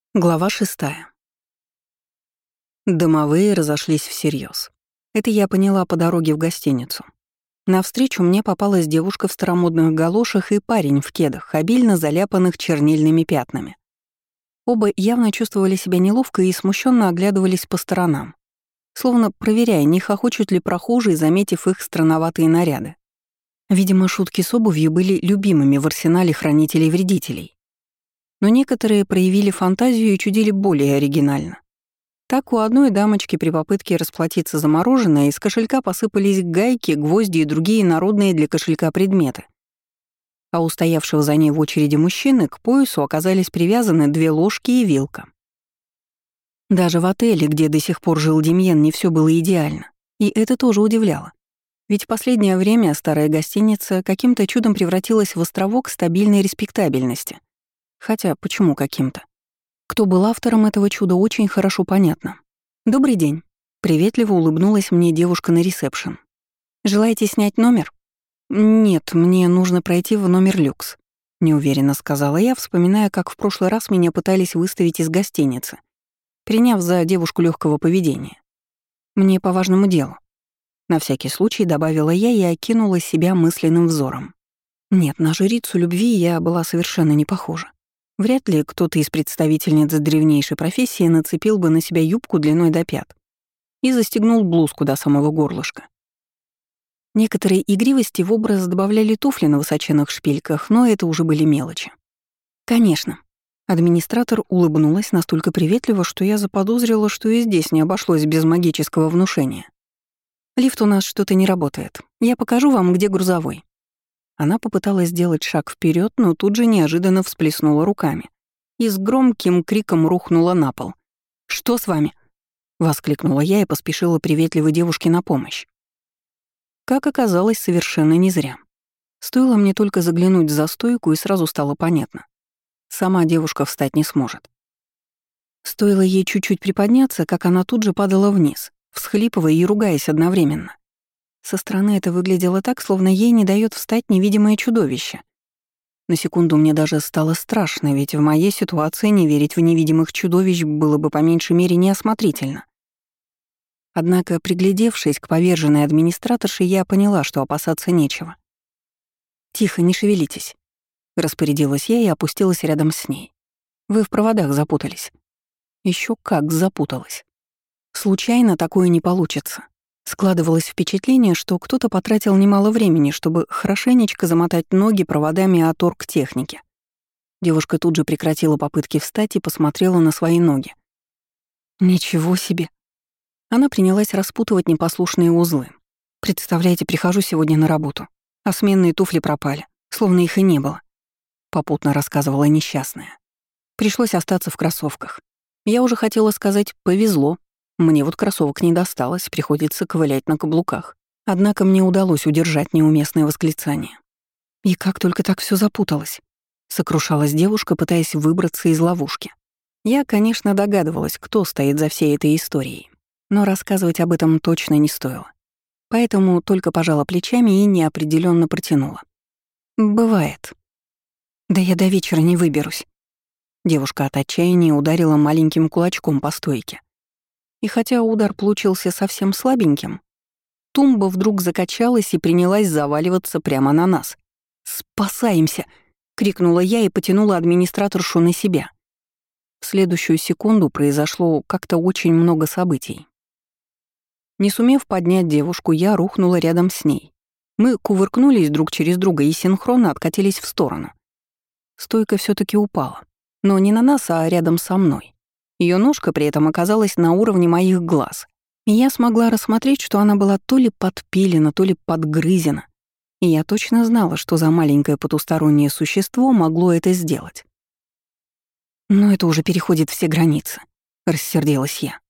Глава 6. Домовые разошлись всерьез. Это я поняла по дороге в гостиницу. Навстречу мне попалась девушка в старомодных галошах и парень в кедах, обильно заляпанных чернильными пятнами. Оба явно чувствовали себя неловко и смущенно оглядывались по сторонам, словно проверяя, не хохочут ли прохожие, заметив их странноватые наряды. Видимо, шутки с обувью были любимыми в арсенале хранителей-вредителей. Но некоторые проявили фантазию и чудили более оригинально. Так у одной дамочки при попытке расплатиться за мороженое из кошелька посыпались гайки, гвозди и другие народные для кошелька предметы. А у стоявшего за ней в очереди мужчины к поясу оказались привязаны 2 ложки и вилка. Даже в отеле, где до сих пор жил Демьен, не все было идеально. И это тоже удивляло. Ведь в последнее время старая гостиница каким-то чудом превратилась в островок стабильной респектабельности. Хотя почему каким-то? Кто был автором этого чуда, очень хорошо понятно. «Добрый день», — приветливо улыбнулась мне девушка на ресепшн. «Желаете снять номер?» «Нет, мне нужно пройти в номер люкс», — неуверенно сказала я, вспоминая, как в прошлый раз меня пытались выставить из гостиницы, приняв за девушку легкого поведения. «Мне по важному делу». На всякий случай добавила я и окинула себя мысленным взором. Нет, на жрицу любви я была совершенно не похожа. Вряд ли кто-то из представительниц древнейшей профессии нацепил бы на себя юбку длиной до пят и застегнул блузку до самого горлышка. Некоторые игривости в образ добавляли туфли на высоченных шпильках, но это уже были мелочи. «Конечно». Администратор улыбнулась настолько приветливо, что я заподозрила, что и здесь не обошлось без магического внушения. «Лифт у нас что-то не работает. Я покажу вам, где грузовой». Она попыталась сделать шаг вперед, но тут же неожиданно всплеснула руками и с громким криком рухнула на пол. «Что с вами?» — воскликнула я и поспешила приветливой девушке на помощь. Как оказалось, совершенно не зря. Стоило мне только заглянуть за стойку, и сразу стало понятно. Сама девушка встать не сможет. Стоило ей чуть-чуть приподняться, как она тут же падала вниз, всхлипывая и ругаясь одновременно. Со стороны это выглядело так, словно ей не дает встать невидимое чудовище. На секунду мне даже стало страшно, ведь в моей ситуации не верить в невидимых чудовищ было бы по меньшей мере неосмотрительно. Однако, приглядевшись к поверженной администраторше, я поняла, что опасаться нечего. «Тихо, не шевелитесь», — распорядилась я и опустилась рядом с ней. «Вы в проводах запутались». Еще как запуталась. Случайно такое не получится. Складывалось впечатление, что кто-то потратил немало времени, чтобы хорошенечко замотать ноги проводами от оргтехники. Девушка тут же прекратила попытки встать и посмотрела на свои ноги. «Ничего себе!» Она принялась распутывать непослушные узлы. «Представляете, прихожу сегодня на работу, а сменные туфли пропали, словно их и не было», — попутно рассказывала несчастная. «Пришлось остаться в кроссовках. Я уже хотела сказать «повезло». Мне вот кроссовок не досталось, приходится ковылять на каблуках. Однако мне удалось удержать неуместное восклицание. «И как только так все запуталось», — сокрушалась девушка, пытаясь выбраться из ловушки. Я, конечно, догадывалась, кто стоит за всей этой историей, но рассказывать об этом точно не стоило. Поэтому только пожала плечами и неопределенно протянула. «Бывает. Да я до вечера не выберусь». Девушка от отчаяния ударила маленьким кулачком по стойке. И хотя удар получился совсем слабеньким, тумба вдруг закачалась и принялась заваливаться прямо на нас. «Спасаемся!» — крикнула я и потянула администраторшу на себя. В следующую секунду произошло как-то очень много событий. Не сумев поднять девушку, я рухнула рядом с ней. Мы кувыркнулись друг через друга и синхронно откатились в сторону. Стойка все таки упала, но не на нас, а рядом со мной. Ее ножка при этом оказалась на уровне моих глаз, и я смогла рассмотреть, что она была то ли подпилена, то ли подгрызена, и я точно знала, что за маленькое потустороннее существо могло это сделать. «Но это уже переходит все границы», — рассердилась я.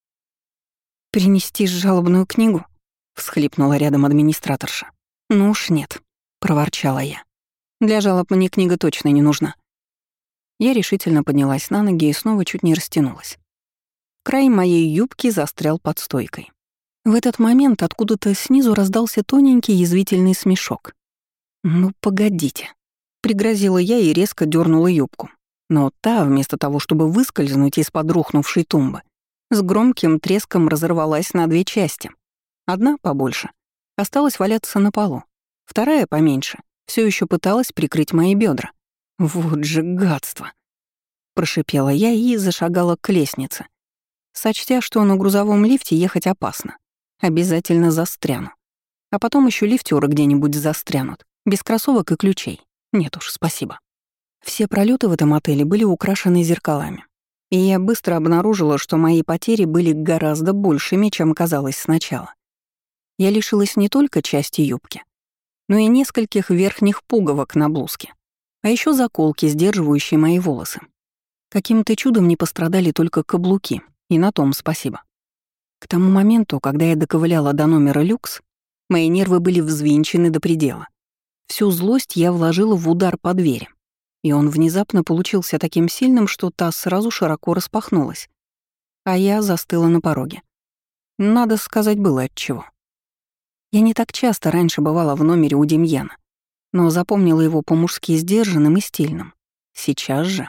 «Принести жалобную книгу?» — всхлипнула рядом администраторша. «Ну уж нет», — проворчала я. «Для жалоб мне книга точно не нужна». Я решительно поднялась на ноги и снова чуть не растянулась. Край моей юбки застрял под стойкой. В этот момент откуда-то снизу раздался тоненький язвительный смешок. «Ну, погодите», — пригрозила я и резко дернула юбку. Но та, вместо того, чтобы выскользнуть из-под рухнувшей тумбы, с громким треском разорвалась на две части. Одна, побольше, осталась валяться на полу. Вторая, поменьше, все еще пыталась прикрыть мои бедра. «Вот же гадство!» — прошипела я и зашагала к лестнице, сочтя, что на грузовом лифте ехать опасно. Обязательно застряну. А потом еще лифтёры где-нибудь застрянут, без кроссовок и ключей. Нет уж, спасибо. Все пролеты в этом отеле были украшены зеркалами. И я быстро обнаружила, что мои потери были гораздо большими, чем казалось сначала. Я лишилась не только части юбки, но и нескольких верхних пуговок на блузке, а еще заколки, сдерживающие мои волосы. Каким-то чудом не пострадали только каблуки, и на том спасибо. К тому моменту, когда я доковыляла до номера люкс, мои нервы были взвинчены до предела. Всю злость я вложила в удар по двери, и он внезапно получился таким сильным, что та сразу широко распахнулась, а я застыла на пороге. Надо сказать, было отчего. Я не так часто раньше бывала в номере у Демьяна, но запомнила его по-мужски сдержанным и стильным. Сейчас же...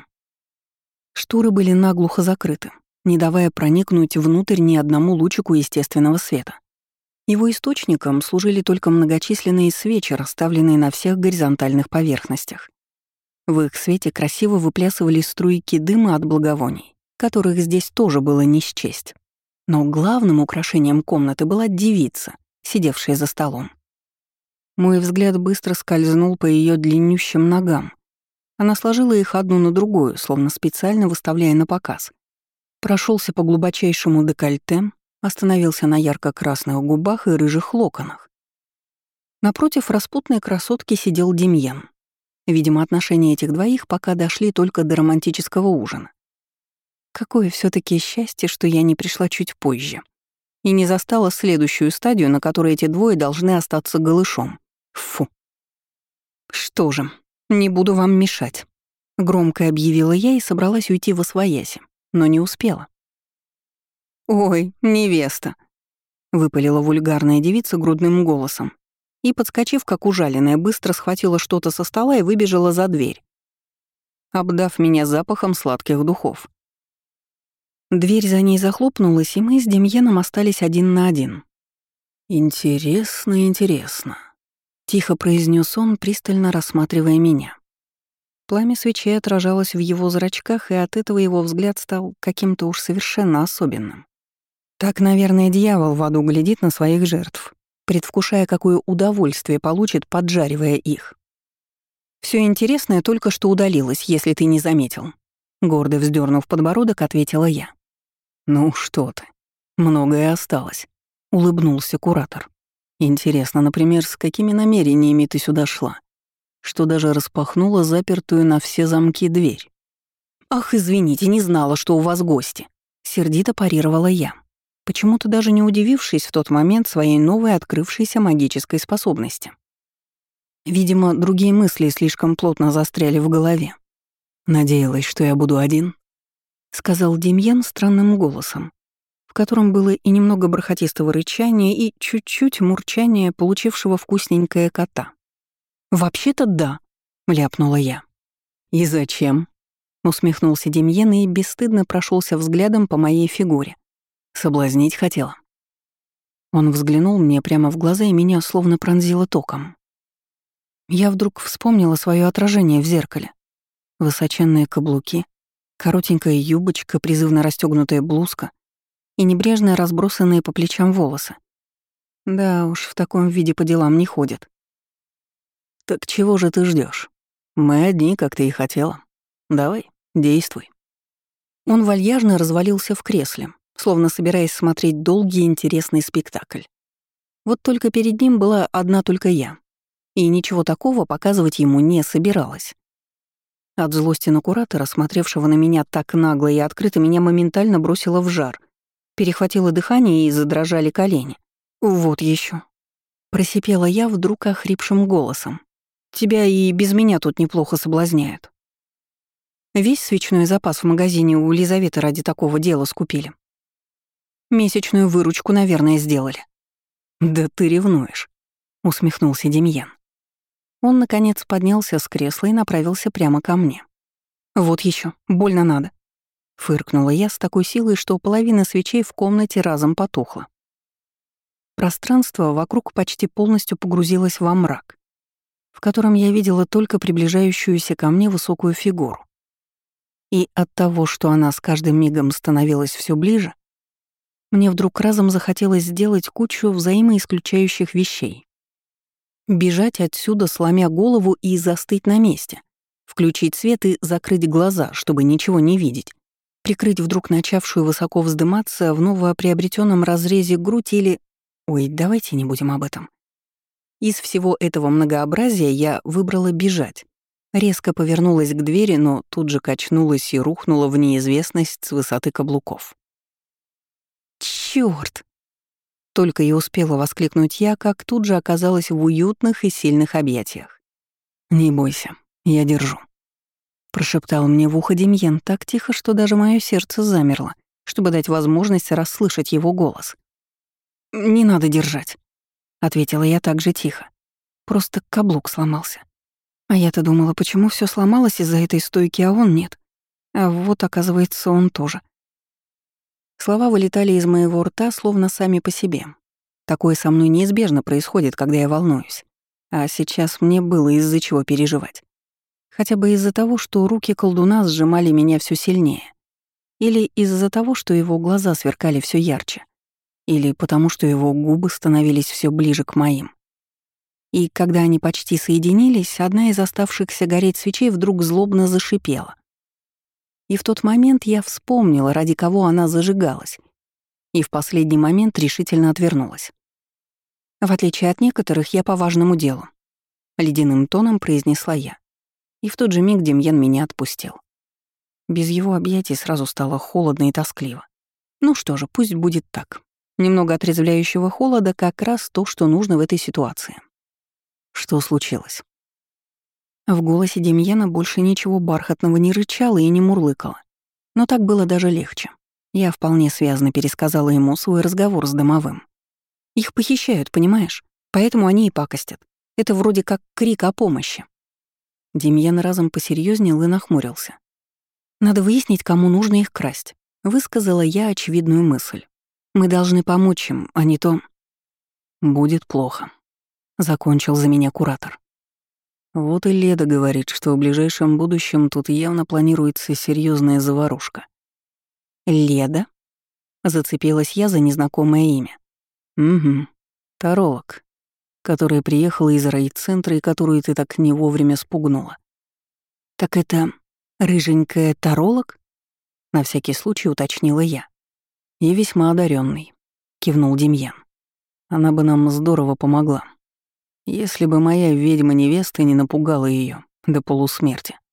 Шторы были наглухо закрыты, не давая проникнуть внутрь ни одному лучику естественного света. Его источником служили только многочисленные свечи, расставленные на всех горизонтальных поверхностях. В их свете красиво выплясывали струйки дыма от благовоний, которых здесь тоже было не счесть. Но главным украшением комнаты была девица, сидевшая за столом. Мой взгляд быстро скользнул по ее длиннющим ногам. Она сложила их одну на другую, словно специально выставляя на показ. Прошелся по глубочайшему декольте, остановился на ярко-красных губах и рыжих локонах. Напротив распутной красотки сидел Демьян. Видимо, отношения этих двоих пока дошли только до романтического ужина. Какое все таки счастье, что я не пришла чуть позже и не застала следующую стадию, на которой эти двое должны остаться голышом. Фу. Что же, не буду вам мешать. Громко объявила я и собралась уйти восвояси, но не успела. «Ой, невеста!» — выпалила вульгарная девица грудным голосом и, подскочив, как ужаленная, быстро схватила что-то со стола и выбежала за дверь, обдав меня запахом сладких духов. Дверь за ней захлопнулась, и мы с Демьеном остались один на один. «Интересно, интересно», — тихо произнес он, пристально рассматривая меня. Пламя свечей отражалось в его зрачках, и от этого его взгляд стал каким-то уж совершенно особенным. Так, наверное, дьявол в аду глядит на своих жертв, предвкушая, какое удовольствие получит, поджаривая их. Всё интересное только что удалилось, если ты не заметил. Гордо вздёрнув подбородок, ответила я. «Ну что ты, многое осталось», — улыбнулся куратор. «Интересно, например, с какими намерениями ты сюда шла, что даже распахнула запертую на все замки дверь?» «Ах, извините, не знала, что у вас гости», — сердито парировала я, почему-то даже не удивившись в тот момент своей новой открывшейся магической способности. Видимо, другие мысли слишком плотно застряли в голове. «Надеялась, что я буду один», — сказал Демьян странным голосом, в котором было и немного бархатистого рычания, и чуть-чуть мурчания, получившего вкусненькое кота. «Вообще-то да», — ляпнула я. «И зачем?» — усмехнулся Демьян и бесстыдно прошелся взглядом по моей фигуре. «Соблазнить хотела». Он взглянул мне прямо в глаза, и меня словно пронзило током. Я вдруг вспомнила свое отражение в зеркале. Высоченные каблуки, коротенькая юбочка, призывно расстёгнутая блузка и небрежно разбросанные по плечам волосы. Да уж, в таком виде по делам не ходят. «Так чего же ты ждёшь? Мы одни, как ты и хотела. Давай, действуй». Он вальяжно развалился в кресле, словно собираясь смотреть долгий и интересный спектакль. Вот только перед ним была одна только я, и ничего такого показывать ему не собиралась. От злости на куратора, смотревшего на меня так нагло и открыто, меня моментально бросило в жар, перехватило дыхание и задрожали колени. «Вот ещё», — просипела я вдруг охрипшим голосом. «Тебя и без меня тут неплохо соблазняют. Весь свечной запас в магазине у Лизаветы ради такого дела скупили. Месячную выручку, наверное, сделали». «Да ты ревнуешь», — усмехнулся Демьян. Он, наконец, поднялся с кресла и направился прямо ко мне. Вот еще, больно надо. Фыркнула я с такой силой, что половина свечей в комнате разом потухла. Пространство вокруг почти полностью погрузилось во мрак, в котором я видела только приближающуюся ко мне высокую фигуру. И от того, что она с каждым мигом становилась все ближе, мне вдруг разом захотелось сделать кучу взаимоисключающих вещей. Бежать отсюда, сломя голову, и застыть на месте. Включить свет и закрыть глаза, чтобы ничего не видеть. Прикрыть вдруг начавшую высоко вздыматься в новоприобретенном разрезе грудь или... Ой, давайте не будем об этом. Из всего этого многообразия я выбрала бежать. Резко повернулась к двери, но тут же качнулась и рухнула в неизвестность с высоты каблуков. «Чёрт!» Только и успела воскликнуть я, как тут же оказалась в уютных и сильных объятиях. «Не бойся, я держу», — прошептал мне в ухо Демьен так тихо, что даже мое сердце замерло, чтобы дать возможность расслышать его голос. «Не надо держать», — ответила я так же тихо. Просто каблук сломался. А я-то думала, почему все сломалось из-за этой стойки, а он нет. А вот, оказывается, он тоже. Слова вылетали из моего рта словно сами по себе. Такое со мной неизбежно происходит, когда я волнуюсь. А сейчас мне было из-за чего переживать. Хотя бы из-за того, что руки колдуна сжимали меня все сильнее. Или из-за того, что его глаза сверкали все ярче. Или потому, что его губы становились все ближе к моим. И когда они почти соединились, одна из оставшихся гореть свечей вдруг злобно зашипела. И в тот момент я вспомнила, ради кого она зажигалась, и в последний момент решительно отвернулась. «В отличие от некоторых, я по важному делу», — ледяным тоном произнесла я. И в тот же миг Демьян меня отпустил. Без его объятий сразу стало холодно и тоскливо. Ну что же, пусть будет так. Немного отрезвляющего холода — как раз то, что нужно в этой ситуации. Что случилось? В голосе Демьяна больше ничего бархатного не рычало и не мурлыкало. Но так было даже легче. Я вполне связно пересказала ему свой разговор с домовым. Их похищают, понимаешь? Поэтому они и пакостят. Это вроде как крик о помощи. Демьян разом посерьезнел и нахмурился. «Надо выяснить, кому нужно их красть», — высказала я очевидную мысль. «Мы должны помочь им, а не то...» «Будет плохо», — закончил за меня куратор. Вот и Леда говорит, что в ближайшем будущем тут явно планируется серьезная заварушка. «Леда?» — зацепилась я за незнакомое имя. «Угу. Таролог, которая приехала из райцентра и которую ты так не вовремя спугнула». «Так это рыженькая таролог?» — на всякий случай уточнила я. «И весьма одаренный, кивнул Демьян. «Она бы нам здорово помогла, если бы моя ведьма-невеста не напугала ее до полусмерти».